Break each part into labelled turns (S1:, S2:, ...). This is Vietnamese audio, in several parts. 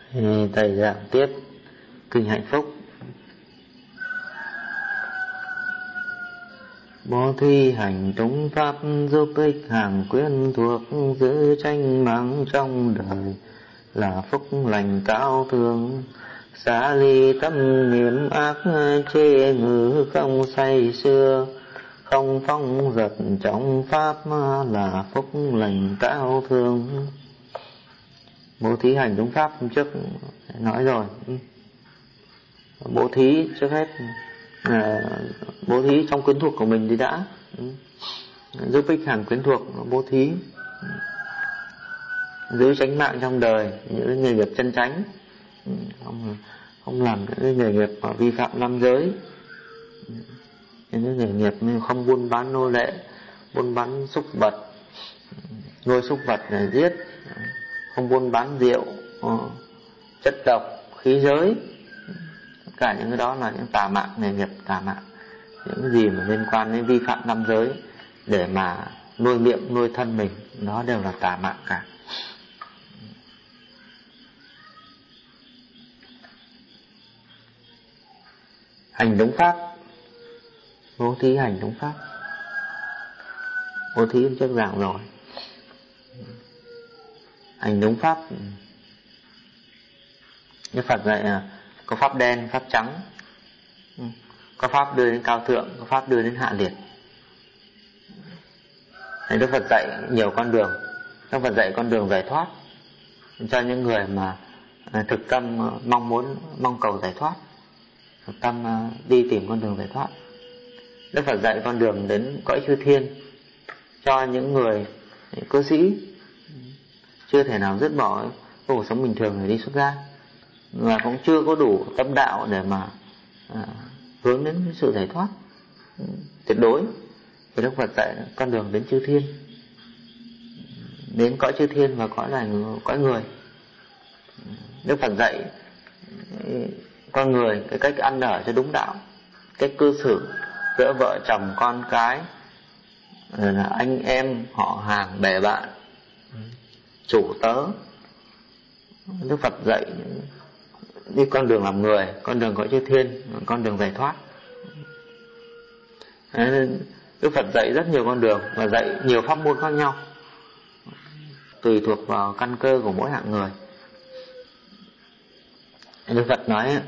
S1: Thầy giảng tiếp kinh hạnh phúc. Bố thí hành đúng pháp giúp ích hàng quyến thuộc, giữ tranh mạng trong đời là phúc lành cao thượng. Xá ly tâm niệm ác chê ngữ không say sưa, không phong giật trong pháp là phúc lành cao thượng. Bố thí hành đúng pháp hôm trước nói rồi. Bố thí trước hết bố thí trong quyến thuộc của mình thì đã giúp ích hàng quyến thuộc. Bố thí giữ chánh mạng trong đời, những nghề nghiệp chân chánh, không làm những nghề nghiệp vi phạm năm giới, những nghề nghiệp như không buôn bán nô lệ, buôn bán súc vật, nuôi súc vật để giết, không buôn bán rượu, chất độc, khí giới. Tất cả những cái đó là những tà mạng, nghề nghiệp tà mạng. Những cái gì mà liên quan đến vi phạm năm giới để mà nuôi miệng, nuôi thân mình, đó đều là tà mạng cả. Hành đúng pháp. Bố thí hành đúng pháp. Bố thí hôm trước giảng rồi. Hành đúng pháp. Như Phật dạy là có pháp đen, pháp trắng, có pháp đưa đến cao thượng, có pháp đưa đến hạ liệt. Đức Phật dạy nhiều con đường. Đức Phật dạy con đường giải thoát cho những người mà thực tâm mong cầu giải thoát, thực tâm đi tìm con đường giải thoát. Đức Phật dạy con đường đến cõi chư thiên cho những người cư sĩ chưa thể nào dứt bỏ cuộc sống bình thường để đi xuất gia, và cũng chưa có đủ tâm đạo để mà hướng đến sự giải thoát tuyệt đối. Thì Đức Phật dạy con đường đến chư thiên, đến cõi chư thiên và cõi người. Đức Phật dạy con người cái cách ăn ở cho đúng đạo, cách cư xử giữa vợ chồng con cái, rồi là anh em họ hàng bè bạn, chủ tớ. Đức Phật dạy đi con đường làm người, con đường cõi chư thiên, con đường giải thoát. Đức Phật dạy rất nhiều con đường và dạy nhiều pháp môn khác nhau, tùy thuộc vào căn cơ của mỗi hạng người. Đức Phật nói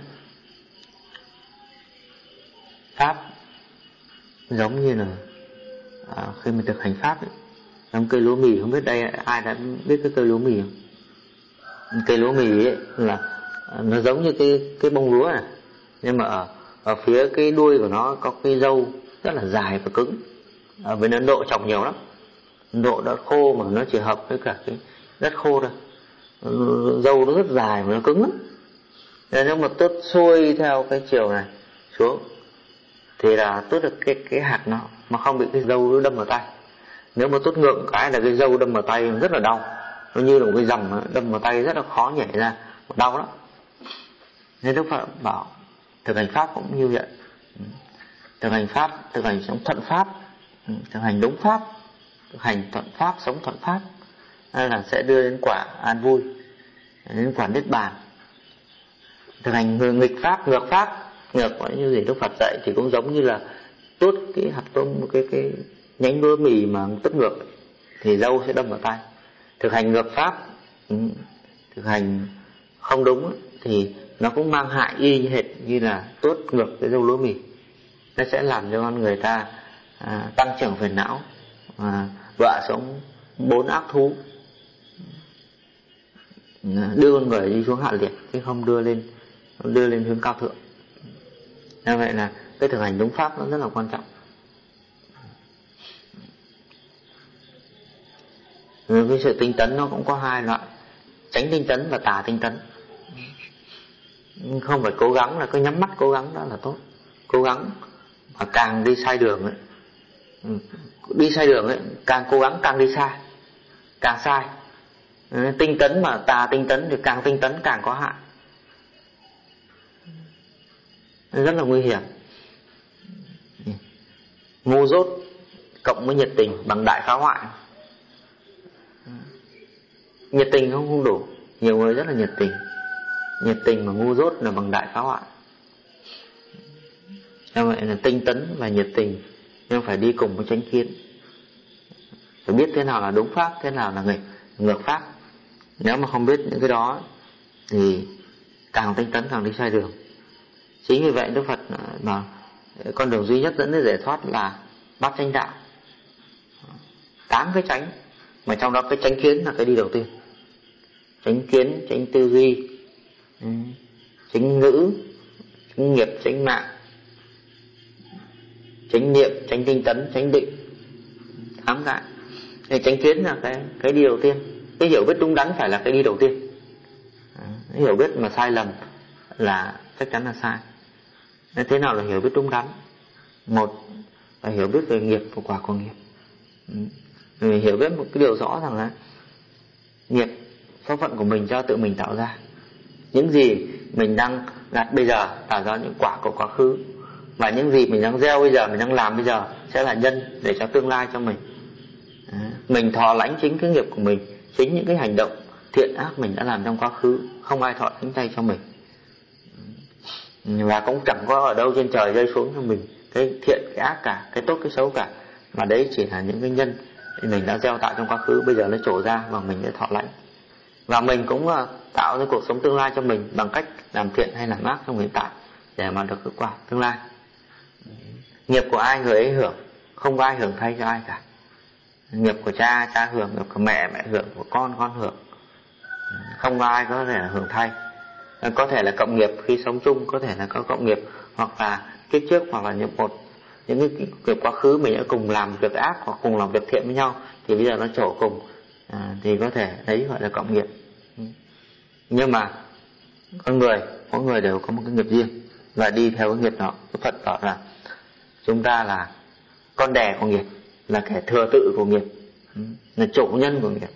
S1: pháp giống như là khi mình thực hành pháp ấy, giống cây lúa mì. Không biết đây ai đã biết cái cây lúa mì không? Cây lúa mì ấy là nó giống như cái bông lúa này, nhưng mà ở phía cái đuôi của nó có cái râu rất là dài và cứng. Ở bên Ấn Độ trồng nhiều lắm. Ấn Độ đã khô mà nó chỉ hợp với cả cái đất khô thôi. Râu nó rất dài và nó cứng lắm. Nên nếu mà tước xuôi theo cái chiều này xuống thì là tước được cái hạt nó mà không bị cái râu nó đâm vào tay. Nếu mà tước ngược cái là cái râu đâm vào tay rất là đau, nó như là một cái dầm đâm vào tay rất là khó nhảy ra, đau lắm. Nên Đức Phật bảo thực hành pháp cũng như vậy. Thực hành pháp, thực hành sống thuận pháp, thực hành đúng pháp, thực hành thuận pháp, sống thuận pháp, nên là sẽ đưa đến quả an vui, đến quả niết bàn. Thực hành nghịch pháp, ngược pháp, ngược gọi như gì Đức Phật dạy thì cũng giống như là tuốt cái hạt tôm, cái nhánh lúa mì mà tuốt ngược thì râu sẽ đâm vào tay. Thực hành ngược pháp, thực hành không đúng thì nó cũng mang hại y như hệt như là tuốt ngược cái râu lúa mì. Nó sẽ làm cho con người ta tăng trưởng phiền não, đọa xuống 4 ác thú, đưa con người đi xuống hạ liệt chứ không đưa lên hướng cao thượng. Như vậy là cái thực hành đúng pháp nó rất là quan trọng. Rồi cái sự tinh tấn nó cũng có hai loại, chánh tinh tấn và tà tinh tấn. Không phải cố gắng là cứ nhắm mắt cố gắng đó là tốt. Cố gắng mà càng đi sai đường ấy, càng cố gắng càng đi sai, càng sai. Tinh tấn mà tà tinh tấn thì càng tinh tấn càng có hại, rất là nguy hiểm. Ngu dốt cộng với nhiệt tình bằng đại phá hoại. Nhiệt tình không đủ, nhiều người rất là nhiệt tình Nhiệt tình mà ngu dốt là bằng đại phá hoại. Như vậy là tinh tấn và nhiệt tình nhưng phải đi cùng với chánh kiến. Phải biết thế nào là đúng pháp, thế nào là ngược pháp. Nếu mà không biết những cái đó thì càng tinh tấn càng đi sai đường. Chính vì vậy Đức Phật mà con đường duy nhất dẫn đến giải thoát là bát chánh đạo, 8 cái chánh, mà trong đó cái chánh kiến là cái đi đầu tiên. Chánh kiến, chánh tư duy, chánh ngữ, chánh nghiệp, chánh mạng, chánh niệm, chánh tinh tấn, chánh định, 8 cái. Chánh kiến là cái đi đầu tiên. Cái hiểu biết đúng đắn phải là cái đi đầu tiên. Cái hiểu biết mà sai lầm là chắc chắn là sai. Thế nào là hiểu biết đúng đắn? Một là hiểu biết về nghiệp và quả của nghiệp. Mình hiểu biết một cái điều rõ rằng là nghiệp, số phận của mình do tự mình tạo ra. Những gì mình đang gặt bây giờ tạo ra những quả của quá khứ, và những gì mình đang gieo bây giờ, mình đang làm bây giờ sẽ là nhân để cho tương lai cho mình. Mình thọ lãnh chính cái nghiệp của mình, chính những cái hành động thiện ác mình đã làm trong quá khứ, không ai thọ lãnh thay cho mình. Và cũng chẳng có ở đâu trên trời rơi xuống cho mình cái thiện, cái ác cả, cái tốt, cái xấu cả. Mà đấy chỉ là những cái nhân mình đã gieo tạo trong quá khứ, bây giờ nó trổ ra và mình đã thọ lãnh. Và mình cũng tạo ra cuộc sống tương lai cho mình bằng cách làm thiện hay làm ác trong hiện tại để mà được kết quả tương lai. Nghiệp của ai người ấy hưởng, không có ai hưởng thay cho ai cả. Nghiệp của cha, cha hưởng, nghiệp của mẹ, mẹ hưởng, của con hưởng. Không có ai có thể hưởng thay. Có thể là cộng nghiệp khi sống chung, có thể là có cộng nghiệp hoặc là kiếp trước, hoặc là những cái nghiệp quá khứ mình đã cùng làm việc ác hoặc cùng làm việc thiện với nhau, thì bây giờ nó trổ cùng, thì có thể đấy gọi là cộng nghiệp. Nhưng mà mỗi người đều có một cái nghiệp riêng và đi theo cái nghiệp đó. Đức Phật bảo là chúng ta là con đẻ của nghiệp, là kẻ thừa tự của nghiệp, là chủ nhân của nghiệp.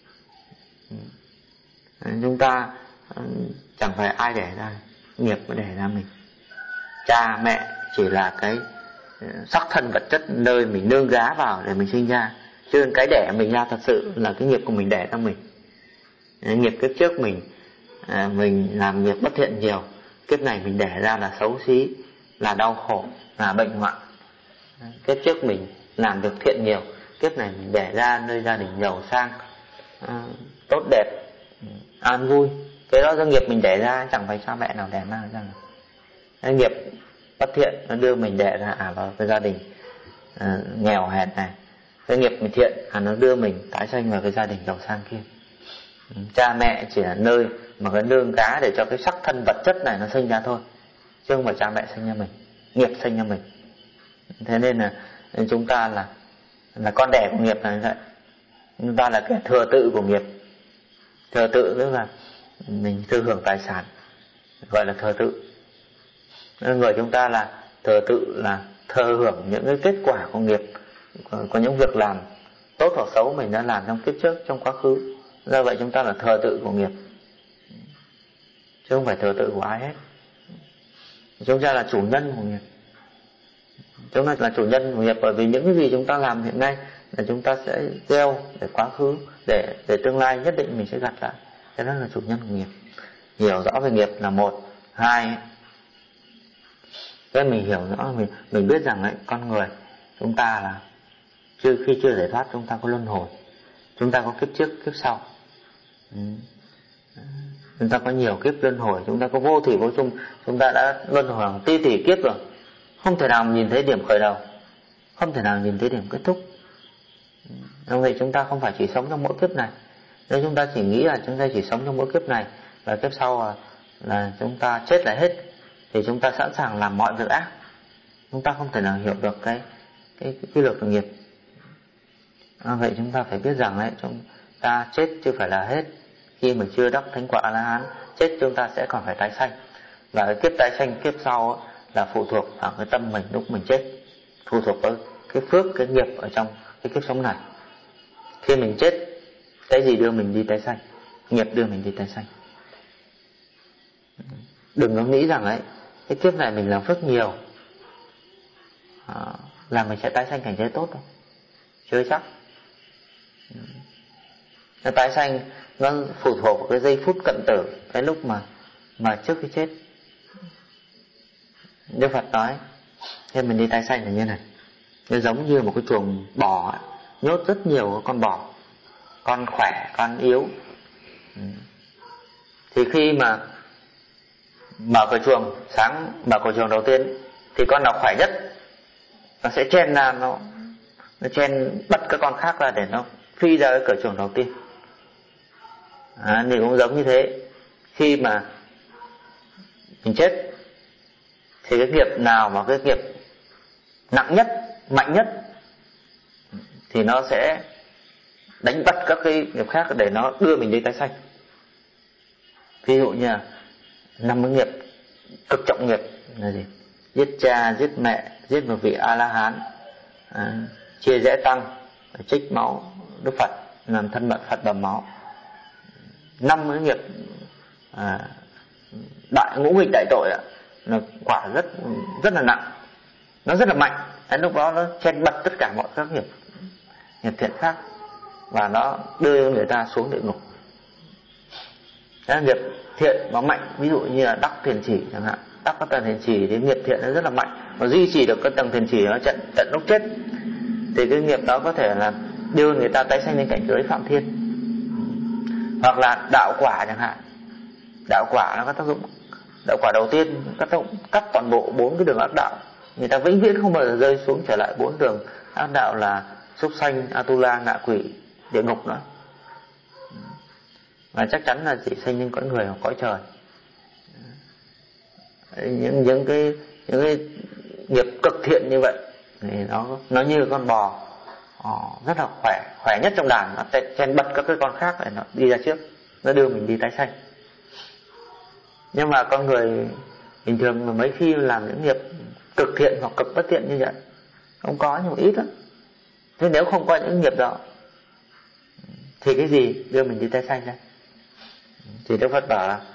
S1: Chúng ta chẳng phải ai đẻ ra, nghiệp mới đẻ ra mình. Cha mẹ chỉ là cái sắc thân vật chất nơi mình nương gá vào để mình sinh ra, chứ cái đẻ mình ra thật sự là cái nghiệp của mình đẻ ra mình. Nghiệp kiếp trước mình làm nghiệp bất thiện nhiều, kiếp này mình đẻ ra là xấu xí, là đau khổ, là bệnh hoạn. Kiếp trước mình làm việc thiện nhiều, kiếp này mình đẻ ra nơi gia đình giàu sang, tốt đẹp, an vui. Cái đó do nghiệp mình đẻ ra, chẳng phải cha mẹ nào đẻ mang ra. Cái nghiệp bất thiện nó đưa mình đẻ ra vào cái gia đình nghèo hèn này. Cái nghiệp mình thiện nó đưa mình tái sanh vào cái gia đình giàu sang kia. Cha mẹ chỉ là nơi mà cái nương cá để cho cái sắc thân vật chất này nó sinh ra thôi, chứ không phải cha mẹ sinh ra mình, nghiệp sinh ra mình. Thế nên là chúng ta là con đẻ của nghiệp là như vậy. Chúng ta là kẻ thừa tự của nghiệp. Thừa tự tức là mình thừa hưởng tài sản, gọi là thừa tự. Người chúng ta là thừa tự, là thừa hưởng những cái kết quả của nghiệp, có những việc làm tốt hoặc xấu mình đã làm trong kiếp trước, trong quá khứ. Do vậy chúng ta là thừa tự của nghiệp, chứ không phải thừa tự của ai hết. Chúng ta là chủ nhân của nghiệp. Chúng ta là chủ nhân của nghiệp, bởi vì những cái gì chúng ta làm hiện nay là chúng ta sẽ gieo để quá khứ, để tương lai nhất định mình sẽ gặt lại. Thế đó là chủ nhân của nghiệp. Hiểu rõ về nghiệp là một. Hai, cái mình hiểu rõ, mình biết rằng ấy, con người chúng ta là khi chưa giải thoát, chúng ta có luân hồi, chúng ta có kiếp trước, kiếp sau. Chúng ta có nhiều kiếp luân hồi, chúng ta có vô thủy vô chung, chúng ta đã luân hồi hàng tỷ kiếp rồi, không thể nào nhìn thấy điểm khởi đầu, không thể nào nhìn thấy điểm kết thúc. Do vậy chúng ta không phải chỉ sống trong mỗi kiếp này. Nếu chúng ta chỉ nghĩ là chúng ta chỉ sống trong mỗi kiếp này và kiếp sau là chúng ta chết là hết, thì chúng ta sẵn sàng làm mọi việc ác. Chúng ta không thể nào hiểu được cái quy luật của nghiệp. Vậy chúng ta phải biết rằng đấy, chúng ta chết chưa phải là hết. Khi mà chưa đắc thánh quả A-la-hán, chết chúng ta sẽ còn phải tái sanh. Và cái kiếp tái sanh kiếp sau là phụ thuộc vào cái tâm mình lúc mình chết, phụ thuộc vào cái phước, cái nghiệp ở trong cái kiếp sống này. Khi mình chết, cái gì đưa mình đi tái sanh? Nghiệp đưa mình đi tái sanh. Đừng có nghĩ rằng ấy, cái kiếp này mình làm phước nhiều là mình sẽ tái sanh cảnh giới tốt đâu. Chưa chắc. Cái tái sanh nó phụ thuộc vào cái giây phút cận tử, cái lúc mà mà trước khi chết Đức Phật nói thế mình đi tái sanh là như này. Nó giống như một cái chuồng bò ấy, nhốt rất nhiều con bò, con khỏe, con yếu. Thì khi mà mở cửa chuồng, sáng mở cửa chuồng đầu tiên thì con nào khỏe nhất nó sẽ chen ra, nó chen bật các con khác ra để nó phi ra cái cửa chuồng đầu tiên. Thì cũng giống như thế, khi mà mình chết thì cái nghiệp nào mà cái nghiệp nặng nhất, mạnh nhất thì nó sẽ đánh bật các cái nghiệp khác để nó đưa mình đi tái sanh. Ví dụ như là 5 cái nghiệp cực trọng nghiệp là gì? Giết cha, giết mẹ, giết một vị A-la-hán, chia rẽ tăng, trích máu Đức Phật, làm thân mật Phật bầm máu. 5 cái nghiệp đại ngũ nghịch đại tội ạ, là quả rất là nặng, nó rất là mạnh. Đến lúc đó nó chen bật tất cả mọi các nghiệp thiện khác và nó đưa người ta xuống địa ngục. Cái nghiệp thiện nó mạnh, ví dụ như là đắc thiền chỉ chẳng hạn, đắc các tầng thiền chỉ thì nghiệp thiện nó rất là mạnh, và duy trì được các tầng thiền chỉ nó tận lúc chết thì cái nghiệp đó có thể là đưa người ta tái sanh lên cảnh giới Phạm Thiên. Hoặc là đạo quả chẳng hạn, đạo quả nó có tác dụng, đạo quả đầu tiên có tác dụng cắt toàn bộ 4 cái đường ác đạo, người ta vĩnh viễn không bao giờ rơi xuống trở lại 4 đường ác đạo là súc sanh, Atula, ngạ quỷ, địa ngục nữa, và chắc chắn là chỉ sanh lên cõi người hoặc cõi trời. Những cái nghiệp cực thiện như vậy thì nó như con bò rất là khỏe nhất trong đàn, nó chen bật các cái con khác để nó đi ra trước, nó đưa mình đi tái sanh. Nhưng mà con người bình thường mấy khi làm những nghiệp cực thiện hoặc cực bất thiện như vậy không có, nhưng mà ít lắm. Thế nếu không có những nghiệp đó thì cái gì đưa mình đi tái sanh ra? Thì Đức Phật bảo là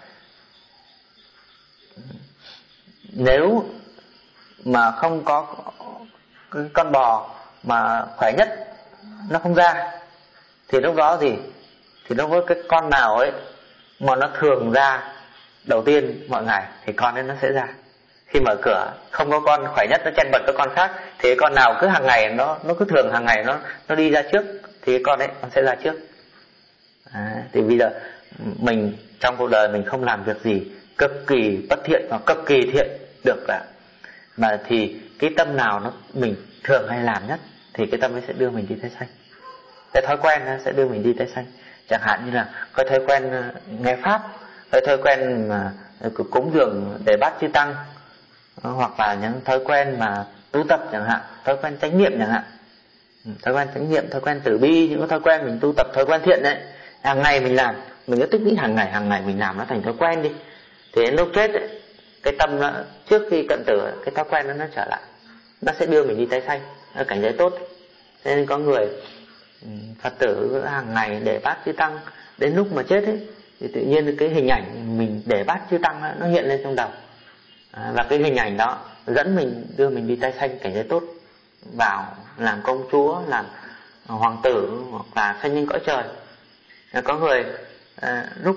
S1: nếu mà không có cái con bò mà khỏe nhất nó không ra thì lúc đó thì nó với cái con nào ấy mà nó thường ra đầu tiên mọi ngày thì con ấy nó sẽ ra. Khi mở cửa không có con khỏe nhất nó chen bật các con khác thì cái con nào cứ hàng ngày nó cứ thường hàng ngày nó đi ra trước thì cái con ấy nó sẽ ra trước. Thì bây giờ mình trong cuộc đời mình không làm việc gì cực kỳ bất thiện hoặc cực kỳ thiện được cả, mà thì cái tâm nào mình thường hay làm nhất thì cái tâm ấy sẽ đưa mình đi tái sanh. Cái thói quen nó sẽ đưa mình đi tái sanh. Chẳng hạn như là có thói quen nghe pháp, cái thói quen mà cúng dường để bát chư tăng, hoặc là những thói quen mà tu tập chẳng hạn, thói quen chánh niệm chẳng hạn, thói quen chánh niệm, thói quen từ bi, những cái thói quen mình tu tập, thói quen thiện đấy, hàng ngày mình làm, mình cứ tích lũy hàng ngày mình làm nó thành thói quen đi, thì đến lúc chết ấy, cái tâm nó trước khi cận tử cái thói quen nó trở lại, nó sẽ đưa mình đi tái sanh ở cảnh giới tốt. Thế nên có người Phật tử hàng ngày để bát chư tăng, đến lúc mà chết ấy thì tự nhiên cái hình ảnh mình để bát chư tăng nó hiện lên trong đầu, và cái hình ảnh đó dẫn mình, đưa mình đi tái sanh cảnh giới tốt, vào làm công chúa, làm hoàng tử, hoặc là sanh lên cõi trời. Có người lúc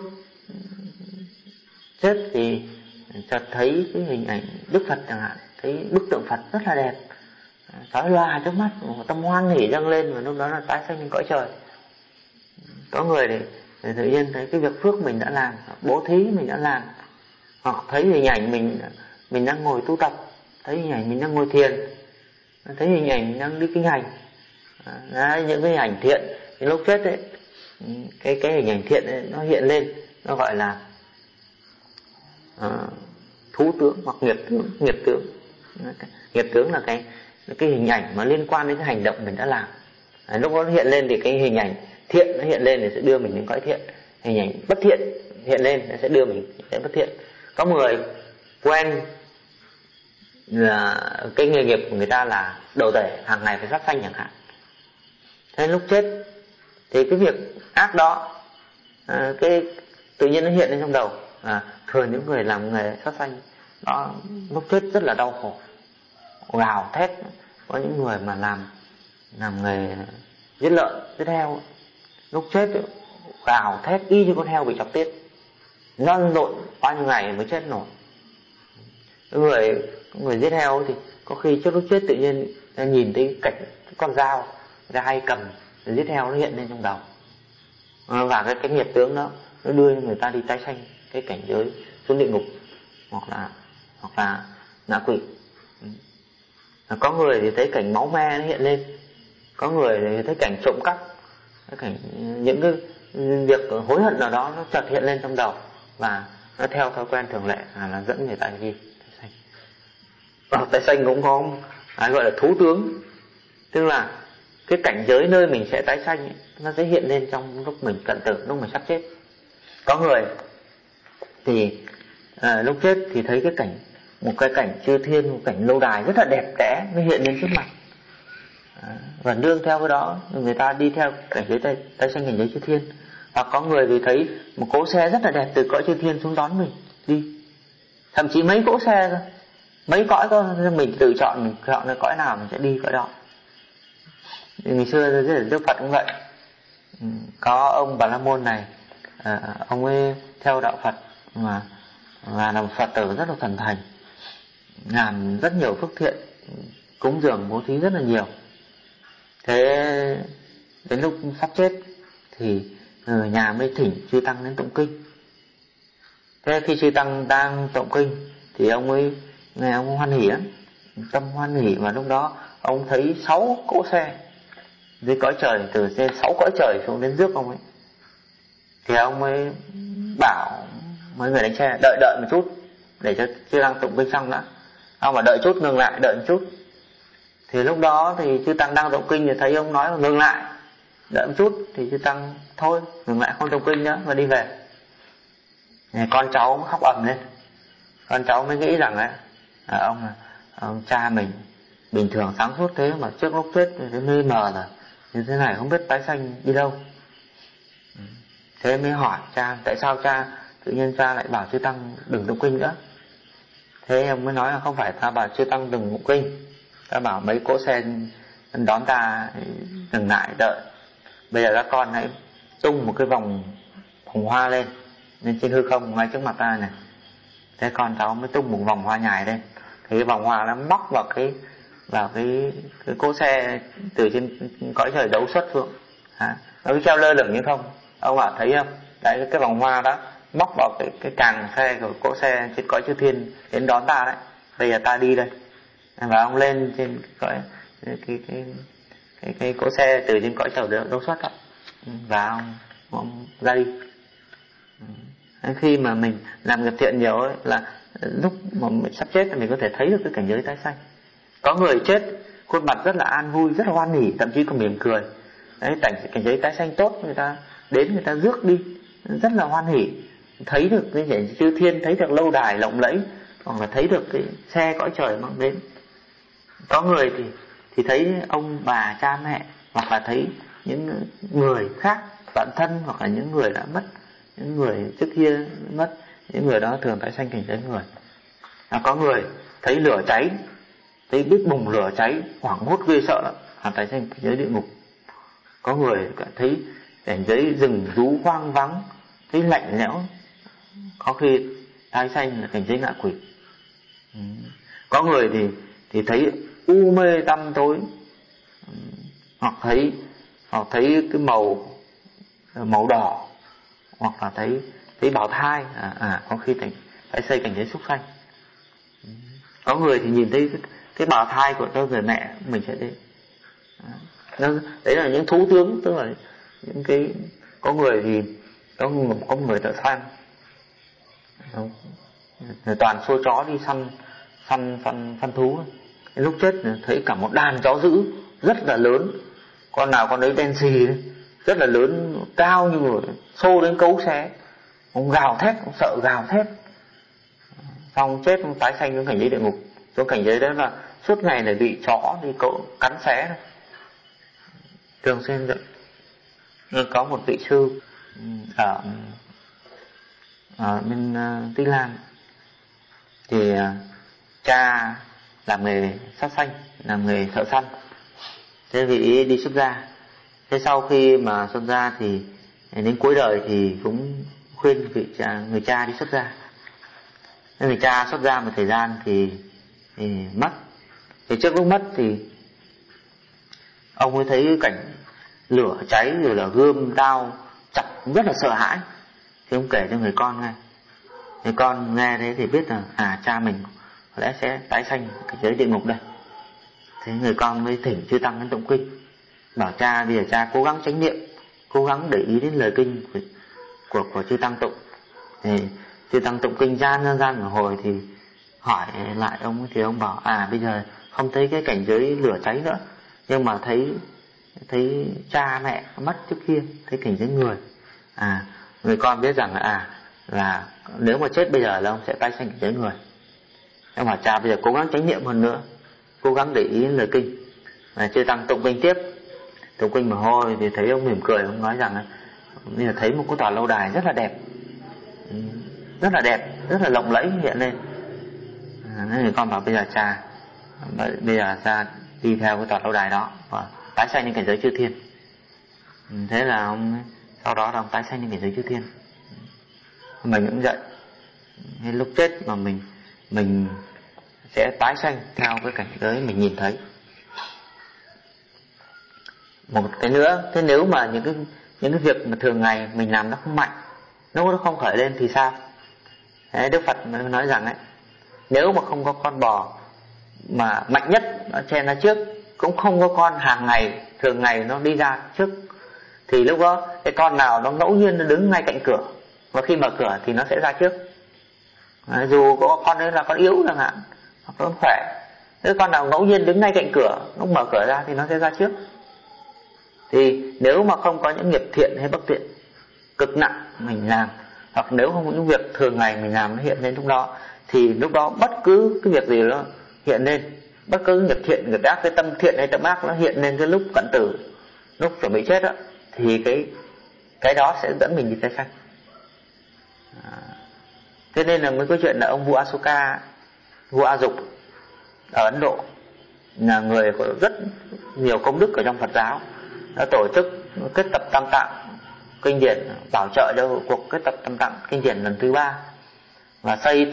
S1: chết thì chợt thấy cái hình ảnh Đức Phật chẳng hạn, thấy bức tượng Phật rất là đẹp, chói lòa trước mắt, tâm hoan hỉ dâng lên, và lúc đó là tái sanh lên cõi trời. Có người thì tự nhiên thấy cái việc phước mình đã làm, bố thí mình đã làm, hoặc thấy hình ảnh mình đang ngồi tu tập, thấy hình ảnh mình đang ngồi thiền, thấy hình ảnh mình đang đi kinh hành, những cái hình ảnh thiện thì lúc chết ấy, cái hình ảnh thiện ấy, nó hiện lên, nó gọi là thú tướng hoặc nghiệp tướng. Nghiệp tướng là cái hình ảnh mà liên quan đến cái hành động mình đã làm. Lúc đó nó hiện lên thì cái hình ảnh thiện nó hiện lên thì sẽ đưa mình đến cõi thiện, hình ảnh bất thiện hiện lên nó sẽ đưa mình đến bất thiện. Có người quen là cái nghề nghiệp của người ta là đầu tể, hàng ngày phải sát sanh chẳng hạn, thế lúc chết thì cái việc ác đó cái tự nhiên nó hiện lên trong đầu. Thường những người làm nghề sát sanh đó lúc chết rất là đau khổ, gào thét. Có những người mà làm nghề giết lợn, giết heo, lúc chết gào thét y như con heo bị chọc tiết. lăn lộn bao nhiêu ngày mới chết nổi. Người giết heo thì có khi trước lúc chết tự nhiên nhìn thấy cảnh con dao ra hay cầm để giết heo nó hiện lên trong đầu, và cái nghiệp tướng đó nó đưa người ta đi tái sanh cái cảnh giới xuống địa ngục hoặc là ngạ quỷ. Có người thì thấy cảnh máu me nó hiện lên, có người thì thấy cảnh trộm cắp, cái cảnh những cái việc hối hận nào đó nó chợt hiện lên trong đầu, và nó theo thói quen thường lệ là dẫn người ta đi tái sanh. Và tái sanh cũng có gọi là thú tướng, tức là cái cảnh giới nơi mình sẽ tái sanh ấy, nó sẽ hiện lên trong lúc mình cận tử, lúc mình sắp chết. Có người thì lúc chết thì thấy một cái cảnh chư thiên, một cảnh lâu đài rất là đẹp đẽ nó hiện lên trước mặt, và nương theo cái đó người ta đi theo cảnh giới tái sanh cảnh giới chư thiên. Hoặc có người thì thấy một cỗ xe rất là đẹp từ cõi chư thiên xuống đón mình đi, thậm chí mấy cỗ xe cơ, mấy cõi cơ, mình tự chọn, mình chọn cái cõi nào mình sẽ đi cõi đó. Ngày xưa Đức Phật cũng vậy. Có ông Bà La Môn này, ông ấy theo đạo Phật và là một Phật tử rất là thuần thành, làm rất nhiều phước thiện, cúng dường bố thí rất là nhiều. Thế đến lúc sắp chết thì người nhà mới thỉnh chư tăng đến tụng kinh. Thế khi chư tăng đang tụng kinh thì ông ấy nghe ông hoan hỉ lắm, tâm hoan hỉ, và lúc đó ông thấy 6 cỗ xe dưới cõi trời, từ trên 6 cõi trời xuống đến rước ông ấy. Thì ông ấy bảo mấy người đánh xe đợi một chút để cho chư tăng tụng kinh xong đã. Ông bảo đợi chút, ngừng lại, đợi một chút. Thì lúc đó thì chư tăng đang tụng kinh thì thấy ông nói là ngừng lại, đợi một chút, thì chư tăng thôi ngừng lại không tụng kinh nữa và đi về. Con cháu khóc ầm lên. Con cháu mới nghĩ rằng ấy, ông cha mình bình thường sáng suốt thế mà trước lúc chết thì mê mờ rồi, như thế này không biết tái sanh đi đâu. Thế mới hỏi cha, tại sao cha tự nhiên cha lại bảo chư tăng đừng tụng kinh nữa? Thế ông mới nói là không phải ta bảo chư tăng đừng tụng kinh, ta bảo mấy cỗ xe đón ta dừng lại đợi. Bây giờ các con hãy tung một cái vòng hoa lên trên hư không ngay trước mặt ta này. Thế con cháu mới tung một vòng hoa nhài lên, thì cái vòng hoa nó móc vào cái cỗ xe từ trên cõi trời đấu xuất xuống, nó cứ treo lơ lửng như không. Ông bảo thấy không, đấy, cái vòng hoa đó móc vào cái càng xe của cỗ xe trên cõi chư thiên đến đón ta đấy. Bây giờ ta đi đây, và ông lên trên cái cỗ xe từ trên cõi trời đấu xuất đó, và ông ra đi. Khi mà mình làm nghiệp thiện nhiều ấy, là lúc mà mình sắp chết thì mình có thể thấy được cái cảnh giới tái sanh. Có người chết khuôn mặt rất là an vui, rất là hoan hỉ, thậm chí còn mỉm cười. Đấy, cảnh giới tái sanh tốt, người ta đến người ta rước đi rất là hoan hỉ, thấy được cái cảnh chư thiên, thấy được lâu đài lộng lẫy, hoặc là thấy được cái xe cõi trời mang đến. Có người thì thấy ông bà cha mẹ, hoặc là thấy những người khác, bạn thân, hoặc là những người đã mất, những người trước kia mất, những người đó thường tái sanh cảnh giới người. Có người thấy lửa cháy, thấy biết bùng lửa cháy, hoảng hốt ghê sợ lắm, tái sanh cảnh giới địa ngục. Có người thấy cảnh giới rừng rú hoang vắng, thấy lạnh lẽo, có khi tái sanh là cảnh giới ngạ quỷ. Có người thì thấy u mê tăm tối, hoặc thấy cái màu đỏ, hoặc là thấy bào thai, có khi phải xây cảnh giới súc sanh. Có người thì nhìn thấy cái bào thai của cho người mẹ mình sẽ đi. Đấy là những thú tướng, tức là những cái. Có người thì có người thợ săn, người toàn xua chó đi săn thú. Lúc chết thấy cả một đàn chó dữ rất là lớn, con nào con đấy đen xì đấy, rất là lớn, cao như người, xô đến cấu xé. Ông gào thét, ông sợ gào thét. Xong chết, ông tái sanh xuống cảnh giới địa ngục. Xuống cảnh giới đó là suốt ngày này bị chó đi cắn xé này. Thường xuyên vậy. Có một vị sư ở bên Tây Lan, thì cha làm nghề sát sanh, làm nghề thợ săn. Thế vị ý đi xuất gia. Thế sau khi mà xuất gia thì đến cuối đời thì cũng khuyên người cha đi xuất gia. Nên người cha xuất gia một thời gian thì mất. Thì trước lúc mất thì ông mới thấy cảnh lửa cháy rồi là gươm đao chặt, rất là sợ hãi. Thì ông kể cho người con nghe. Người con nghe thế thì biết là cha mình có lẽ sẽ tái sanh cái giới địa ngục đây. Thế người con mới thỉnh chư tăng đến tụng kinh, bảo cha bây giờ cha cố gắng chánh niệm, cố gắng để ý đến lời kinh của chư tăng tụng. Thì chư tăng tụng kinh gian một hồi thì hỏi lại ông, thì ông bảo bây giờ không thấy cái cảnh giới lửa cháy nữa, nhưng mà thấy cha mẹ mất trước kia, thấy cảnh giới người. Người con biết rằng là nếu mà chết bây giờ là ông sẽ tái sanh cảnh giới người. Nhưng mà cha bây giờ cố gắng chánh niệm hơn nữa, cố gắng để ý lời kinh. Chư tăng tụng kinh tiếp, tụng kinh một hồi thì thấy ông mỉm cười, ông nói rằng bây giờ thấy một cái tòa lâu đài rất là đẹp, rất là đẹp, rất là lộng lẫy hiện lên. Nên người con bảo bây giờ cha đi theo cái tòa lâu đài đó và tái sanh lên cảnh giới chư thiên. Thế là ông sau đó là ông tái sanh lên cảnh giới chư thiên. Mình cũng vậy, lúc chết mà mình sẽ tái sanh theo cái cảnh giới mình nhìn thấy. Một cái nữa, thế nếu mà những cái việc mà thường ngày mình làm nó không mạnh, nó không khởi lên thì sao? Thế Đức Phật nói rằng nếu mà không có con bò mà mạnh nhất nó chen ra trước, cũng không có con hàng ngày thường ngày nó đi ra trước, thì lúc đó cái con nào nó ngẫu nhiên nó đứng ngay cạnh cửa, và khi mở cửa thì nó sẽ ra trước. Dù có con đấy là con yếu chẳng hạn, hoặc con khỏe, nếu con nào ngẫu nhiên đứng ngay cạnh cửa, nó mở cửa ra thì nó sẽ ra trước. Thì nếu mà không có những nghiệp thiện hay bất thiện cực nặng mình làm, hoặc nếu không có những việc thường ngày mình làm nó hiện lên lúc đó, thì lúc đó bất cứ cái việc gì nó hiện lên, bất cứ nghiệp thiện nghiệp ác, cái tâm thiện hay tâm ác nó hiện lên cái lúc cận tử, lúc chuẩn bị chết đó, thì cái đó sẽ dẫn mình đi tái sanh. Thế nên là mới có chuyện là ông vua Asoka, vua A Dục ở Ấn Độ, là người có rất nhiều công đức ở trong Phật giáo, đã tổ chức kết tập Tam Tạng kinh điển, bảo trợ cho cuộc kết tập Tam Tạng kinh điển lần thứ 3, và xây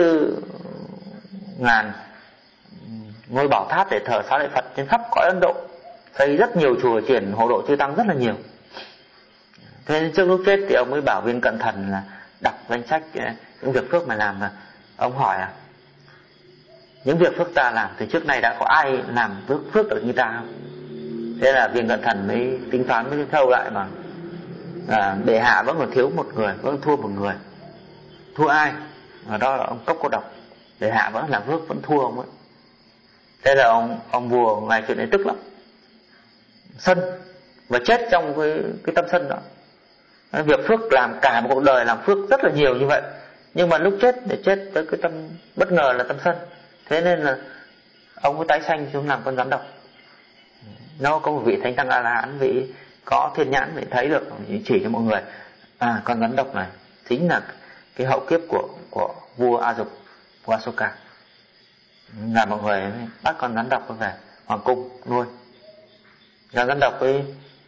S1: 84.000 ngôi bảo tháp để thờ xá lợi Phật trên khắp cõi Ấn Độ, xây rất nhiều chùa chiền hộ độ chư tăng rất là nhiều. Thế nên trước lúc chết thì ông mới bảo viên cận thần là đọc danh sách những việc phước mà làm, và ông hỏi những việc phước ta làm từ trước nay đã có ai làm phước được như ta không? Thế là viên cận thần mới tính toán, mới thâu lại mà bệ hạ vẫn còn thiếu một người, vẫn thua một người. Thua ai? Và đó là ông Cốc Cô Độc. Bệ hạ vẫn làm phước, vẫn thua ông ấy. Thế là ông vua ngày chuyện này tức lắm, sân, và chết trong cái tâm sân đó. Việc phước làm cả một cuộc đời làm phước rất là nhiều như vậy, nhưng mà lúc chết để chết với cái tâm bất ngờ là tâm sân. Thế nên là ông có tái sanh xuống làm con rắn độc. Nó có một vị thánh tăng A La Hán, vị có thiên nhãn để thấy được, chỉ cho mọi người con rắn độc này chính là cái hậu kiếp của vua A Dục, vua Asoka. Là mọi người bắt con rắn độc về hoàng cung nuôi. Con rắn độc ấy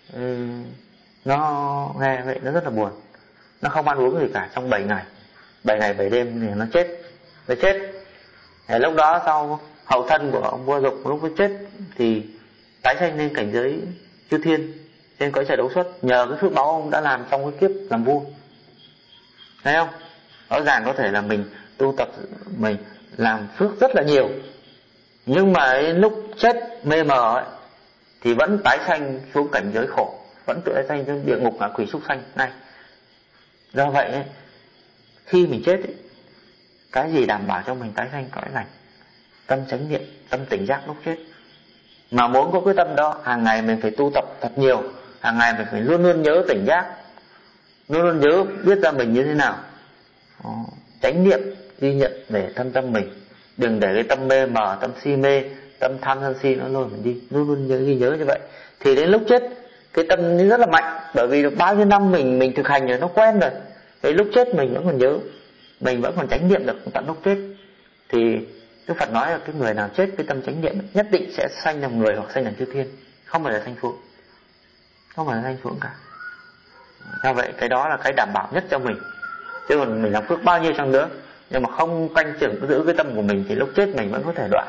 S1: nó nghe vậy nó rất là buồn, nó không ăn uống gì cả trong 7 ngày 7 đêm thì nó chết. Thì lúc đó sau hậu thân của ông vua Dục lúc nó chết thì tái sanh lên cảnh giới chư thiên trên cõi trời đấu xuất, nhờ cái phước báo ông đã làm trong cái kiếp làm vua. Thấy không? Rõ ràng có thể là mình tu tập, mình làm phước rất là nhiều, nhưng mà lúc chết mê mờ ấy, thì vẫn tái sanh xuống cảnh giới khổ, vẫn tự tái sanh xuống địa ngục, ngạ quỷ, súc sanh này. Do vậy ấy, khi mình chết ấy, cái gì đảm bảo cho mình tái sanh cõi lành? Tâm chánh niệm, tâm tỉnh giác lúc chết. Mà muốn có cái tâm đó, hàng ngày mình phải tu tập thật nhiều, hàng ngày mình phải luôn luôn nhớ tỉnh giác, luôn luôn nhớ biết ra mình như thế nào. Chánh niệm ghi nhận về thân tâm mình, đừng để cái tâm mê mờ, tâm si mê, tâm tham sân si nó lôi mình đi, luôn luôn ghi nhớ như vậy. Thì đến lúc chết cái tâm nó rất là mạnh, bởi vì bao nhiêu năm mình thực hành rồi, nó quen rồi. Thế lúc chết mình vẫn còn nhớ, mình vẫn còn chánh niệm được tận lúc chết. Thì Đức Phật nói là cái người nào chết với tâm chánh niệm nhất định sẽ sanh làm người hoặc sanh làm chư thiên, không phải là sanh phượng, không phải là sanh phượng cả. Do vậy cái đó là cái đảm bảo nhất cho mình. Chứ còn mình làm phước bao nhiêu chăng nữa, nhưng mà không canh chừng giữ cái tâm của mình thì lúc chết mình vẫn có thể đoạn.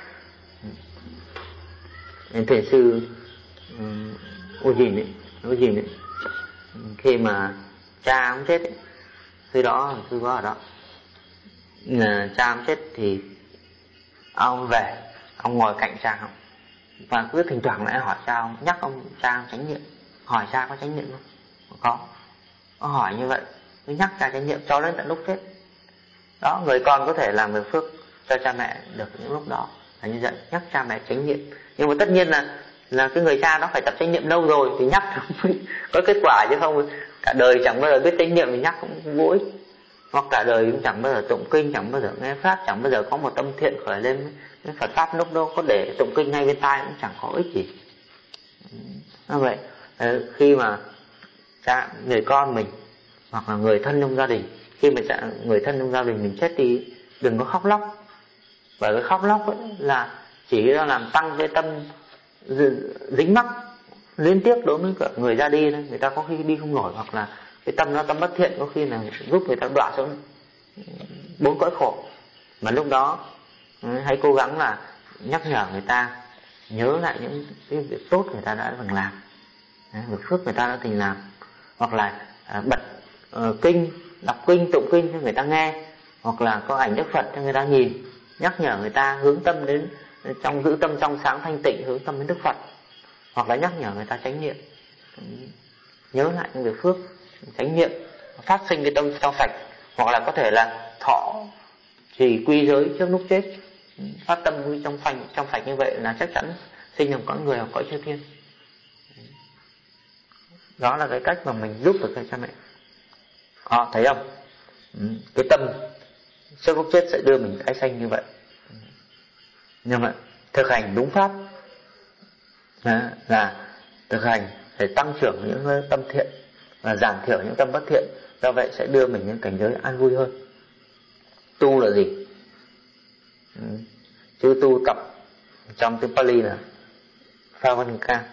S1: Nên thiền sư Ujin ấy, khi mà cha ông chết ấy, khi đó sư có ở đó, cha ông chết thì ông về, ông ngồi cạnh cha ông và cứ thỉnh thoảng lại hỏi cha ông, nhắc cha ông chánh niệm, hỏi cha có chánh niệm không? Có hỏi như vậy, cứ nhắc cha chánh niệm cho đến tận lúc chết. Đó, người con có thể làm được phước cho cha mẹ được những lúc đó là như vậy, nhắc cha mẹ chánh niệm. Nhưng mà tất nhiên là cái người cha đó phải tập chánh niệm lâu rồi thì nhắc mới có kết quả, chứ không cả đời chẳng bao giờ biết chánh niệm thì nhắc cũng vô ích. Hoặc cả đời cũng chẳng bao giờ tụng kinh, chẳng bao giờ nghe pháp, chẳng bao giờ có một tâm thiện khởi lên với Phật pháp, lúc đâu có để tụng kinh ngay bên tai cũng chẳng có ích gì. Như vậy khi mà người con mình hoặc là người thân trong gia đình, khi mà người thân trong gia đình mình chết đi, đừng có khóc lóc. Bởi cái khóc lóc ấy là chỉ làm tăng cái tâm dính mắc liên tiếp đối với cả người ra đi thôi. Người ta có khi đi không nổi, hoặc là cái tâm nó tâm bất thiện, có khi là giúp người ta đọa xuống 4 cõi khổ. Mà lúc đó hãy cố gắng là nhắc nhở người ta nhớ lại những cái việc tốt người ta đã từng làm, việc phước người ta đã từng làm, hoặc là bật kinh, đọc kinh, tụng kinh cho người ta nghe, hoặc là có ảnh Đức Phật cho người ta nhìn, nhắc nhở người ta hướng tâm đến trong, giữ tâm trong sáng thanh tịnh, hướng tâm đến Đức Phật, hoặc là nhắc nhở người ta chánh niệm, nhớ lại những việc phước, chánh niệm, phát sinh cái tâm trong sạch, hoặc là có thể là thọ trì quy giới trước lúc chết, phát tâm trong sạch như vậy là chắc chắn sinh làm con người hoặc cõi chư thiên. Đó là cái cách mà mình giúp được cho cha mẹ. Họ thấy không? Cái tâm trước lúc chết sẽ đưa mình tái sanh như vậy. Nhưng mà thực hành đúng pháp là thực hành để tăng trưởng những tâm thiện và giảm thiểu những tâm bất thiện. Do vậy sẽ đưa mình đến cảnh giới an vui hơn. Tu là gì? Chữ tu tập trong tiếng Pali là Phavanka,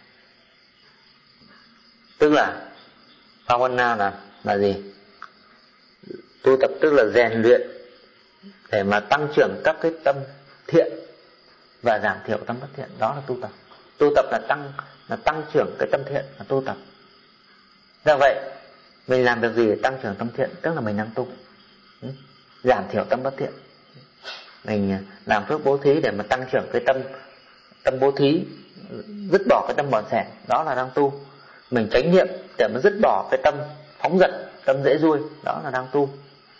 S1: tức là Phavana là gì? Tu tập tức là rèn luyện để mà tăng trưởng các cái tâm thiện và giảm thiểu tâm bất thiện. Đó là tu tập. Tu tập là tăng trưởng cái tâm thiện là tu tập. Do vậy mình làm được gì để tăng trưởng tâm thiện? Tức là mình đang tu. Giảm thiểu tâm bất thiện, mình làm phước bố thí để mà tăng trưởng cái tâm bố thí, dứt bỏ cái tâm bòn xẻn, đó là đang tu. Mình chánh niệm để mà dứt bỏ cái tâm phóng dật, tâm dễ ruôi, đó là đang tu.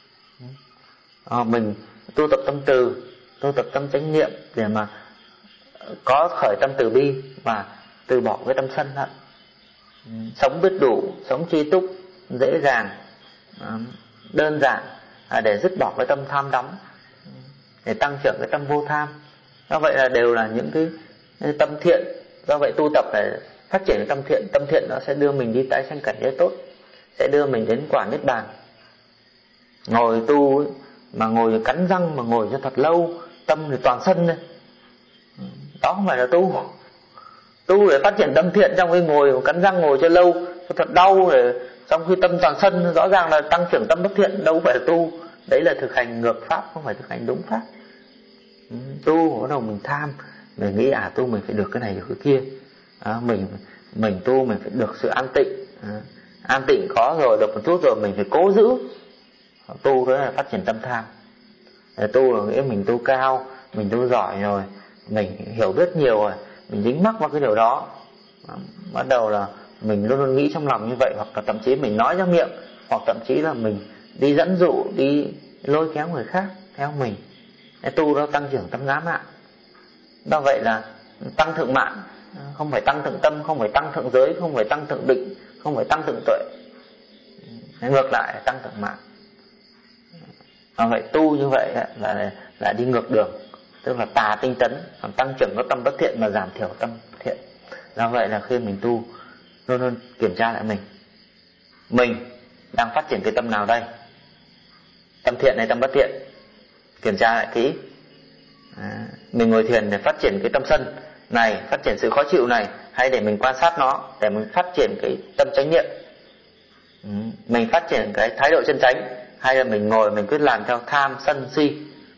S1: Mình tu tập tâm từ, tu tập tâm chánh niệm để mà có khởi tâm từ bi và từ bỏ cái tâm sân hận, sống biết đủ, sống tri túc, dễ dàng, đơn giản, để dứt bỏ cái tâm tham đắm, để tăng trưởng cái tâm vô tham. Do vậy là đều là những cái tâm thiện. Do vậy tu tập để phát triển cái tâm thiện. Tâm thiện nó sẽ đưa mình đi tái sanh cảnh giới tốt, sẽ đưa mình đến quả niết bàn. Ngồi tu mà ngồi cắn răng, mà ngồi cho thật lâu, tâm thì toàn sân này, đó không phải là tu. Tu để phát triển tâm thiện, trong cái ngồi cắn răng ngồi cho lâu cho thật đau, để trong khi tâm toàn sân, rõ ràng là tăng trưởng tâm bất thiện, đâu phải là tu. Đấy là thực hành ngược pháp, không phải thực hành đúng pháp. Tu bắt đầu mình tham, mình nghĩ tu mình phải được cái này được cái kia, mình tu mình phải được sự an tịnh, an tịnh có rồi, được một chút rồi mình phải cố giữ. Tu đó là phát triển tâm tham. Tu là nghĩa mình tu cao, mình tu giỏi rồi, mình hiểu biết nhiều rồi, mình dính mắc vào cái điều đó, bắt đầu là mình luôn luôn nghĩ trong lòng như vậy, hoặc là thậm chí mình nói ra miệng, hoặc thậm chí là mình đi dẫn dụ, đi lôi kéo người khác theo mình. Tu đó tăng trưởng tâm ngã mạn. Do vậy là tăng thượng mạn, không phải tăng thượng tâm, không phải tăng thượng giới, không phải tăng thượng định, không phải tăng thượng tuệ, ngược lại là tăng thượng mạn. Do vậy tu như vậy là đi ngược đường, tức là tà tinh tấn, tăng trưởng có tâm bất thiện mà giảm thiểu tâm thiện. Do vậy là khi mình tu luôn luôn kiểm tra lại mình đang phát triển cái tâm nào đây, tâm thiện hay tâm bất thiện, kiểm tra lại kỹ. Mình ngồi thiền để phát triển cái tâm sân này, phát triển sự khó chịu này, hay để mình quan sát nó, để mình phát triển cái tâm chánh niệm. Mình phát triển cái thái độ chân chánh, hay là mình ngồi mình quyết làm theo tham sân si.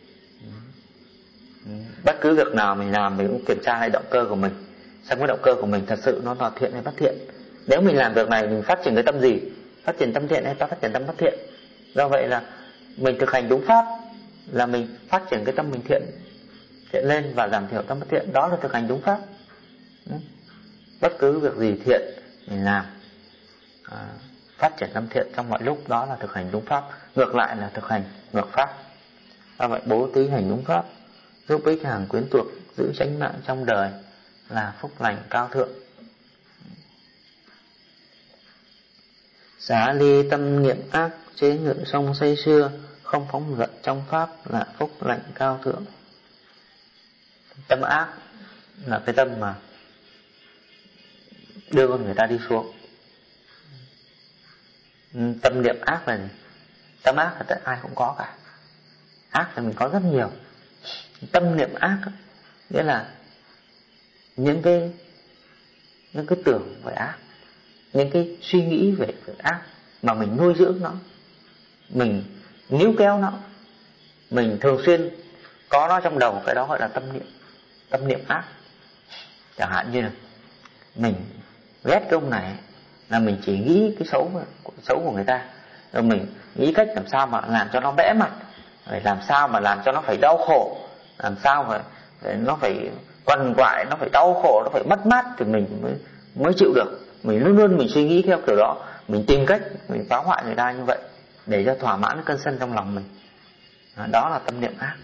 S1: Bất cứ việc nào mình làm mình cũng kiểm tra lại động cơ của mình, xem cái động cơ của mình thật sự nó là thiện hay bất thiện. Nếu mình làm việc này mình phát triển cái tâm gì, phát triển tâm thiện hay ta phát triển tâm bất thiện. Do vậy là mình thực hành đúng pháp là mình phát triển cái tâm mình thiện lên và giảm thiểu tâm bất thiện, đó là thực hành đúng pháp. Bất cứ việc gì thiện mình làm, phát triển tâm thiện trong mọi lúc, đó là thực hành đúng pháp. Ngược lại là thực hành ngược pháp. Do vậy bố thí hành đúng pháp, giúp ích hàng quyến thuộc, giữ chánh mạng trong đời là phúc lành cao thượng. Xả ly tâm niệm ác, chế ngự sông say sưa, không phóng dật trong pháp là phúc lành cao thượng. Tâm ác là cái tâm mà đưa con người ta đi xuống. Tâm niệm ác là gì? Tâm ác là ai cũng có cả. Ác thì mình có rất nhiều. Tâm niệm ác nghĩa là những cái tưởng về ác, những cái suy nghĩ về việc ác mà mình nuôi dưỡng nó, mình níu kéo nó, mình thường xuyên có nó trong đầu, cái đó gọi là tâm niệm ác. Chẳng hạn như là mình ghét cái ông này là mình chỉ nghĩ cái xấu của người ta, rồi mình nghĩ cách làm sao mà làm cho nó bẽ mặt, rồi làm sao mà làm cho nó phải đau khổ, làm sao mà nó phải quằn quại, nó phải đau khổ, nó phải mất mát thì mình mới chịu được. Mình luôn luôn mình suy nghĩ theo kiểu đó, mình tìm cách mình phá hoại người ta như vậy để cho thỏa mãn cơn sân trong lòng mình. Đó là tâm niệm ác.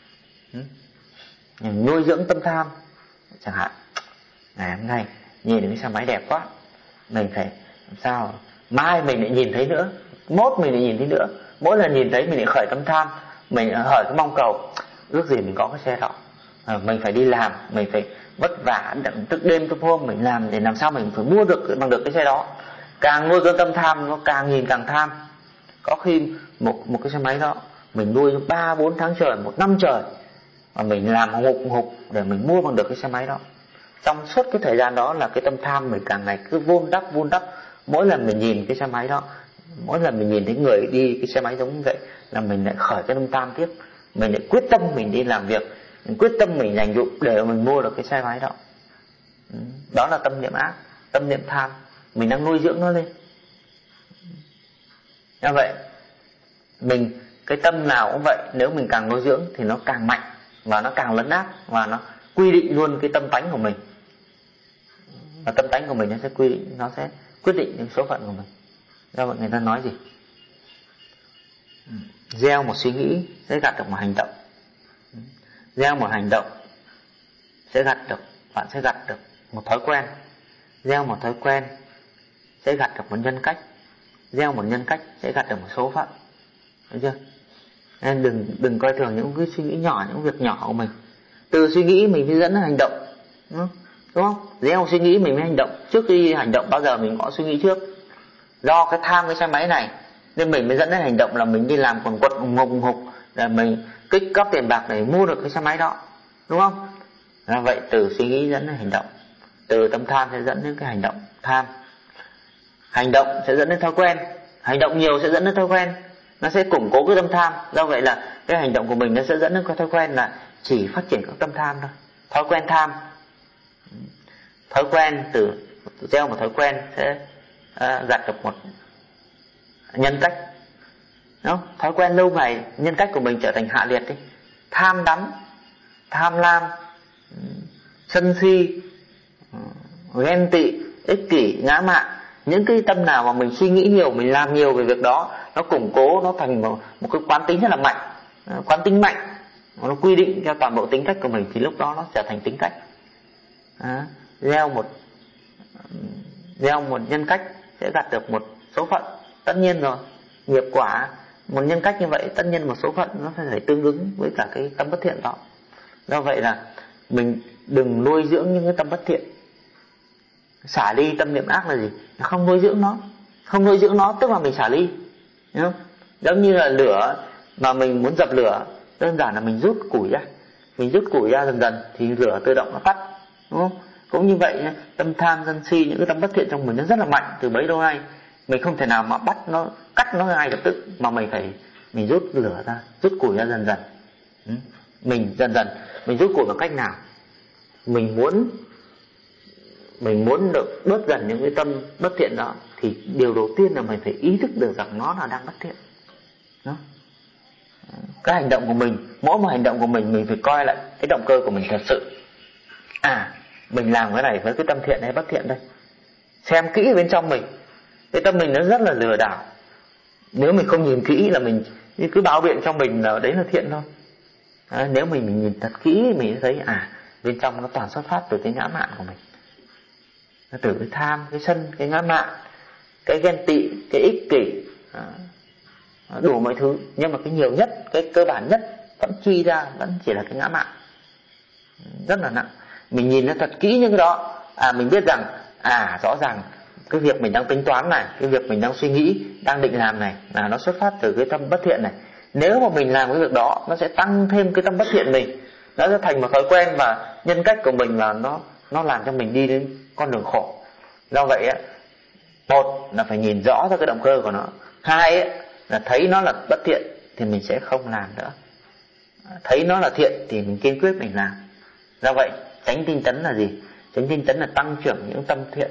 S1: Mình nuôi dưỡng tâm tham, chẳng hạn ngày hôm nay nhìn thấy cái xe máy đẹp quá, mình phải làm sao mai mình lại nhìn thấy nữa, mốt mình lại nhìn thấy nữa, mỗi lần nhìn thấy mình lại khởi tâm tham, mình khởi cái mong cầu ước gì mình có cái xe đó. Mình phải đi làm, mình phải vất vả thức đêm thức hôm mình làm để làm sao mình phải mua được bằng được cái xe đó. Càng nuôi cái tâm tham nó càng nhìn càng tham. Có khi một cái xe máy đó mình nuôi 3-4 tháng trời, 1 năm trời mà mình làm hục để mình mua bằng được cái xe máy đó. Trong suốt cái thời gian đó là cái tâm tham mình càng ngày cứ vun đắp. Mỗi lần mình nhìn cái xe máy đó, mỗi lần mình nhìn thấy người đi cái xe máy giống như vậy là mình lại khởi cái tâm tham tiếp. Mình lại quyết tâm mình đi làm việc, mình quyết tâm mình dành dụm để mình mua được cái xe máy đó. Đó là tâm niệm ác, tâm niệm tham. Mình đang nuôi dưỡng nó lên. Như vậy mình cái tâm nào cũng vậy, nếu mình càng nuôi dưỡng thì nó càng mạnh và nó càng lấn át, và nó quy định luôn cái tâm tánh của mình. Và tâm tánh của mình nó sẽ quyết định những số phận của mình. Do vậy người ta nói gì? Gieo một suy nghĩ sẽ gặt được một hành động. Gieo một hành động bạn sẽ gặt được một thói quen. Gieo một thói quen sẽ gặt được một nhân cách. Gieo một nhân cách sẽ gặt được một số phận. Được chưa? Nên đừng coi thường những cái suy nghĩ nhỏ, những việc nhỏ của mình. Từ suy nghĩ mình mới dẫn đến hành động, đúng không? Gieo suy nghĩ mình mới hành động. Trước khi hành động bao giờ mình có suy nghĩ trước. Do cái tham cái xe máy này nên mình mới dẫn đến hành động là mình đi làm quần quật hùng hục để mình kích cóp tiền bạc để mua được cái xe máy đó, đúng không? Là vậy, từ suy nghĩ dẫn đến hành động, từ tâm tham sẽ dẫn đến cái hành động tham. Hành động sẽ dẫn đến thói quen, hành động nhiều sẽ dẫn đến thói quen, nó sẽ củng cố cái tâm tham. Do vậy là cái hành động của mình nó sẽ dẫn đến cái thói quen là chỉ phát triển các tâm tham thôi. Thói quen tham, thói quen từ gieo một thói quen sẽ gặt được một nhân cách. Đúng không? Thói quen lâu ngày nhân cách của mình trở thành hạ liệt đi, tham đắm, tham lam, sân si, ghen tị, ích kỷ, ngã mạn. Những cái tâm nào mà mình suy nghĩ nhiều, mình làm nhiều về việc đó, nó củng cố, nó thành một cái quán tính rất là mạnh, quán tính mạnh, nó quy định cho toàn bộ tính cách của mình, thì lúc đó nó trở thành tính cách. Gieo một nhân cách sẽ gặt được một số phận, tất nhiên rồi. Nghiệp quả một nhân cách như vậy, tất nhiên một số phận nó phải tương ứng với cả cái tâm bất thiện đó. Do vậy là mình đừng nuôi dưỡng những cái tâm bất thiện. Xả ly tâm niệm ác là gì? Không nuôi dưỡng nó. Không nuôi dưỡng nó tức là mình xả ly, đúng không? Giống như là lửa mà mình muốn dập lửa, đơn giản là mình rút củi ra. Mình rút củi ra dần dần thì lửa tự động nó tắt, đúng không? Cũng như vậy, tâm tham sân si, những cái tâm bất thiện trong mình nó rất là mạnh từ bấy lâu nay. Mình không thể nào mà bắt nó, cắt nó ngay lập tức, mà mình rút lửa ra, rút củi ra dần dần. Mình dần dần mình rút củi bằng cách nào? Mình muốn được bớt dần những cái tâm bất thiện đó, thì điều đầu tiên là mình phải ý thức được rằng nó là đang bất thiện. Đó. Cái hành động của mình, mỗi một hành động của mình phải coi lại cái động cơ của mình thật sự. Mình làm cái này với cái tâm thiện hay bất thiện đây? Xem kỹ bên trong mình. Cái tâm mình nó rất là lừa đảo. Nếu mình không nhìn kỹ là mình cứ báo biện trong mình là đấy là thiện thôi. Nếu mình nhìn thật kỹ, mình sẽ thấy bên trong nó toàn xuất phát từ cái ngã mạn của mình. Nó từ cái tham, cái sân, cái ngã mạn, cái ghen tị, cái ích kỷ, đủ mọi thứ. Nhưng mà cái nhiều nhất, cái cơ bản nhất vẫn chi ra vẫn chỉ là cái ngã mạn, rất là nặng. Mình nhìn nó thật kỹ những cái đó, mình biết rằng rõ ràng cái việc mình đang tính toán này, cái việc mình đang suy nghĩ, đang định làm này là nó xuất phát từ cái tâm bất thiện này. Nếu mà mình làm cái việc đó, nó sẽ tăng thêm cái tâm bất thiện mình, nó sẽ thành một thói quen, và nhân cách của mình là nó làm cho mình đi đến con đường khổ. Do vậy một là phải nhìn rõ ra cái động cơ của nó, hai là thấy nó là bất thiện thì mình sẽ không làm nữa, thấy nó là thiện thì mình kiên quyết mình làm. Do vậy chánh tinh tấn là gì? Chánh tinh tấn là tăng trưởng những tâm thiện,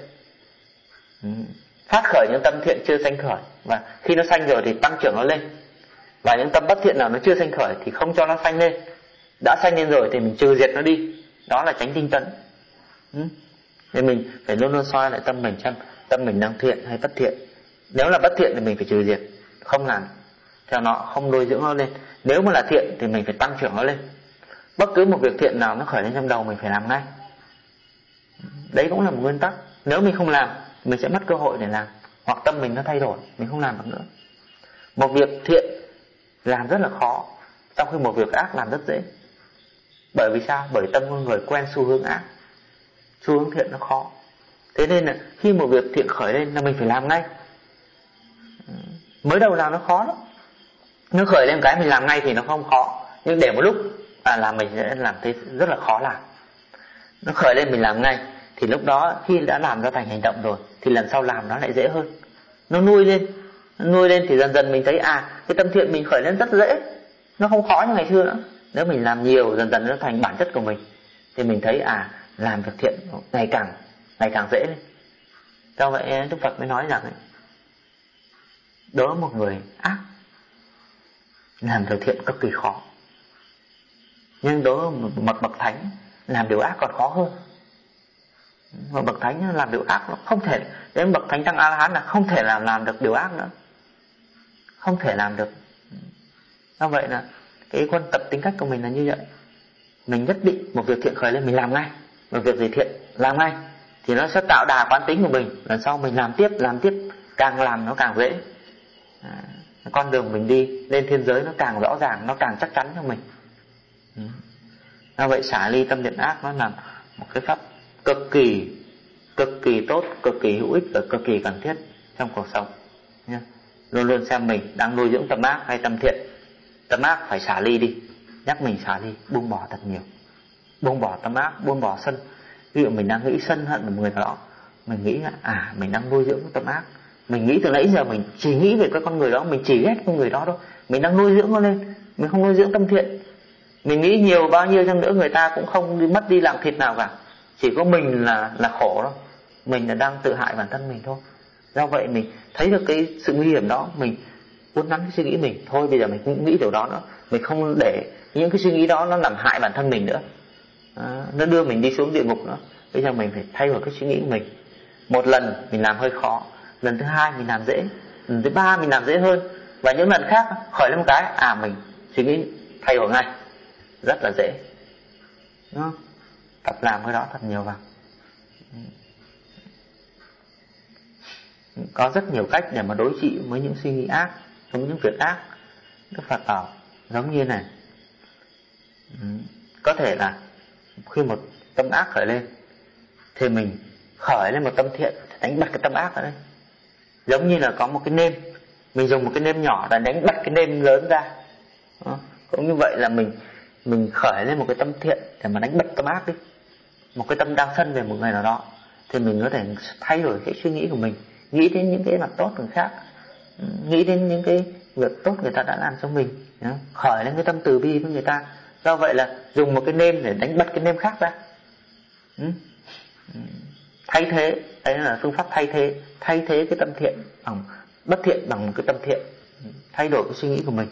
S1: phát khởi những tâm thiện chưa sanh khởi, và khi nó sanh rồi thì tăng trưởng nó lên. Và những tâm bất thiện nào nó chưa sanh khởi thì không cho nó sanh lên. Đã sanh lên rồi thì mình trừ diệt nó đi. Đó là chánh tinh tấn. Nên mình phải luôn luôn soi lại tâm mình, xem tâm mình đang thiện hay bất thiện. Nếu là bất thiện thì mình phải trừ diệt, không làm theo nó, không nuôi dưỡng nó lên. Nếu mà là thiện thì mình phải tăng trưởng nó lên. Bất cứ một việc thiện nào nó khởi lên trong đầu mình phải làm ngay. Đấy cũng là một nguyên tắc. Nếu mình không làm, mình sẽ mất cơ hội để làm, hoặc tâm mình nó thay đổi, mình không làm được nữa. Một việc thiện làm rất là khó, trong khi một việc ác làm rất dễ. Bởi vì sao? Bởi tâm con người quen xu hướng ác, xu hướng thiện nó khó. Thế nên là khi một việc thiện khởi lên là mình phải làm ngay. Mới đầu làm nó khó lắm. Nó khởi lên cái mình làm ngay thì nó không khó, nhưng để một lúc làm mình sẽ làm thấy rất là khó làm. Nó khởi lên mình làm ngay thì lúc đó khi đã làm ra thành hành động rồi thì lần sau làm nó lại dễ hơn. Nó nuôi lên thì dần dần mình thấy cái tâm thiện mình khởi lên rất dễ, nó không khó như ngày xưa nữa. Nếu mình làm nhiều, dần dần nó thành bản chất của mình thì mình thấy làm việc thiện ngày càng dễ lên. Do vậy Đức Phật mới nói rằng đối với một người ác, làm điều thiện cực kỳ khó. Nhưng đối với một bậc thánh, làm điều ác còn khó hơn. Một bậc thánh làm điều ác nó không thể, đến bậc thánh tăng A-la-hán là không thể làm được điều ác nữa, không thể làm được. Do vậy là cái quân tập tính cách của mình là như vậy. Mình nhất định một việc thiện khởi lên mình làm ngay, một việc gì thiện làm ngay thì nó sẽ tạo đà quán tính của mình. Lần sau mình làm tiếp, càng làm nó càng dễ. Con đường mình đi lên thiên giới nó càng rõ ràng, nó càng chắc chắn cho mình. Do vậy xả ly tâm thiện ác nó là một cái pháp cực kỳ tốt, cực kỳ hữu ích và cực kỳ cần thiết trong cuộc sống. Luôn luôn xem mình đang nuôi dưỡng tâm ác hay tâm thiện. Tâm ác phải xả ly đi, nhắc mình xả ly, buông bỏ thật nhiều, buông bỏ tâm ác, buông bỏ sân. Ví dụ mình đang nghĩ sân hận một người nào đó, mình nghĩ là mình đang nuôi dưỡng tâm ác. Mình nghĩ từ nãy giờ mình chỉ nghĩ về cái con người đó, mình chỉ ghét con người đó thôi, mình đang nuôi dưỡng nó lên, mình không nuôi dưỡng tâm thiện. Mình nghĩ nhiều bao nhiêu chăng nữa người ta cũng không mất đi làm thịt nào cả, chỉ có mình là khổ thôi. Mình là đang tự hại bản thân mình thôi. Do vậy mình thấy được cái sự nguy hiểm đó, mình uốn nắn cái suy nghĩ mình thôi. Bây giờ mình cũng nghĩ điều đó nữa, mình không để những cái suy nghĩ đó nó làm hại bản thân mình nữa, nó đưa mình đi xuống địa ngục nữa. Bây giờ mình phải thay đổi cái suy nghĩ của mình. Một lần mình làm hơi khó, lần thứ hai mình làm dễ, lần thứ ba mình làm dễ hơn, và những lần khác khởi lên một cái mình suy nghĩ thay đổi ngay, rất là dễ. Đúng không? Tập làm cái đó thật nhiều vào. Có rất nhiều cách để mà đối trị với những suy nghĩ ác, với những việc ác. Đức Phật bảo giống như này, có thể là khi một tâm ác khởi lên thì mình khởi lên một tâm thiện, đánh bật cái tâm ác ở đây. Giống như là có một cái nêm, mình dùng một cái nêm nhỏ để đánh bật cái nêm lớn ra. Cũng như vậy là mình khởi lên một cái tâm thiện để mà đánh bật tâm ác đi. Một cái tâm đang sân về một người nào đó thì mình có thể thay đổi cái suy nghĩ của mình, nghĩ đến những cái mặt tốt người khác, nghĩ đến những cái việc tốt người ta đã làm cho mình, khởi lên cái tâm từ bi với người ta. Do vậy là dùng một cái nêm để đánh bật cái nêm khác ra. Thay thế, đấy là phương pháp thay thế cái tâm thiện bằng bất thiện bằng một cái tâm thiện, thay đổi cái suy nghĩ của mình.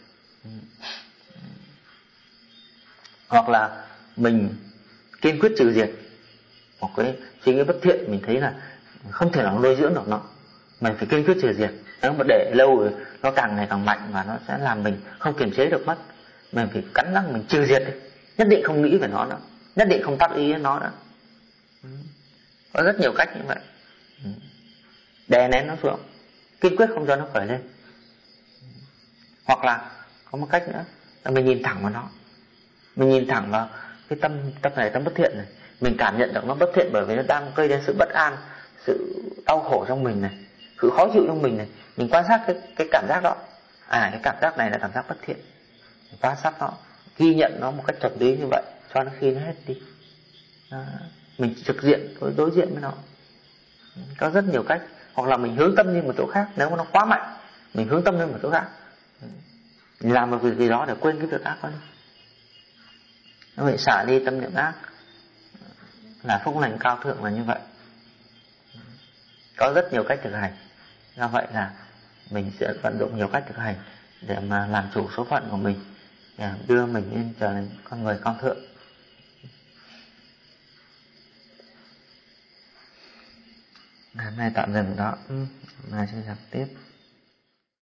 S1: Hoặc là mình kiên quyết trừ diệt một cái suy nghĩ bất thiện, mình thấy là không thể nào nuôi dưỡng được nó, mình phải kiên quyết trừ diệt. Nếu mà để lâu rồi nó càng ngày càng mạnh và nó sẽ làm mình không kiềm chế được mất. Mình phải cắn răng mình trừ diệt đi, nhất định không nghĩ về nó nữa, nhất định không tác ý đến nó nữa. Có rất nhiều cách như vậy. Đè nén nó xuống, kiên quyết không cho nó khởi lên. Hoặc là có một cách nữa là mình nhìn thẳng vào nó, mình nhìn thẳng vào cái tâm này, tâm bất thiện này, mình cảm nhận được nó bất thiện bởi vì nó đang gây đến sự bất an, sự đau khổ trong mình này, sự khó chịu trong mình này. Mình quan sát cái cảm giác đó, cái cảm giác này là cảm giác bất thiện, mình quan sát nó, ghi nhận nó một cách chuẩn lý như vậy cho đến khi nó hết đi. Mình trực diện đối diện với nó. Có rất nhiều cách. Hoặc là mình hướng tâm đi một chỗ khác, nếu mà nó quá mạnh mình hướng tâm lên một chỗ khác, mình làm một việc gì đó để quên cái việc ác đó đi. Nó vậy, xả đi tâm niệm ác là phúc lành cao thượng là như vậy. Có rất nhiều cách thực hành. Do vậy là mình sẽ vận dụng nhiều cách thực hành để mà làm chủ số phận của mình, để đưa mình lên trở thành con người cao thượng. Hôm nay tạm dừng đó, mai sẽ gặp tiếp.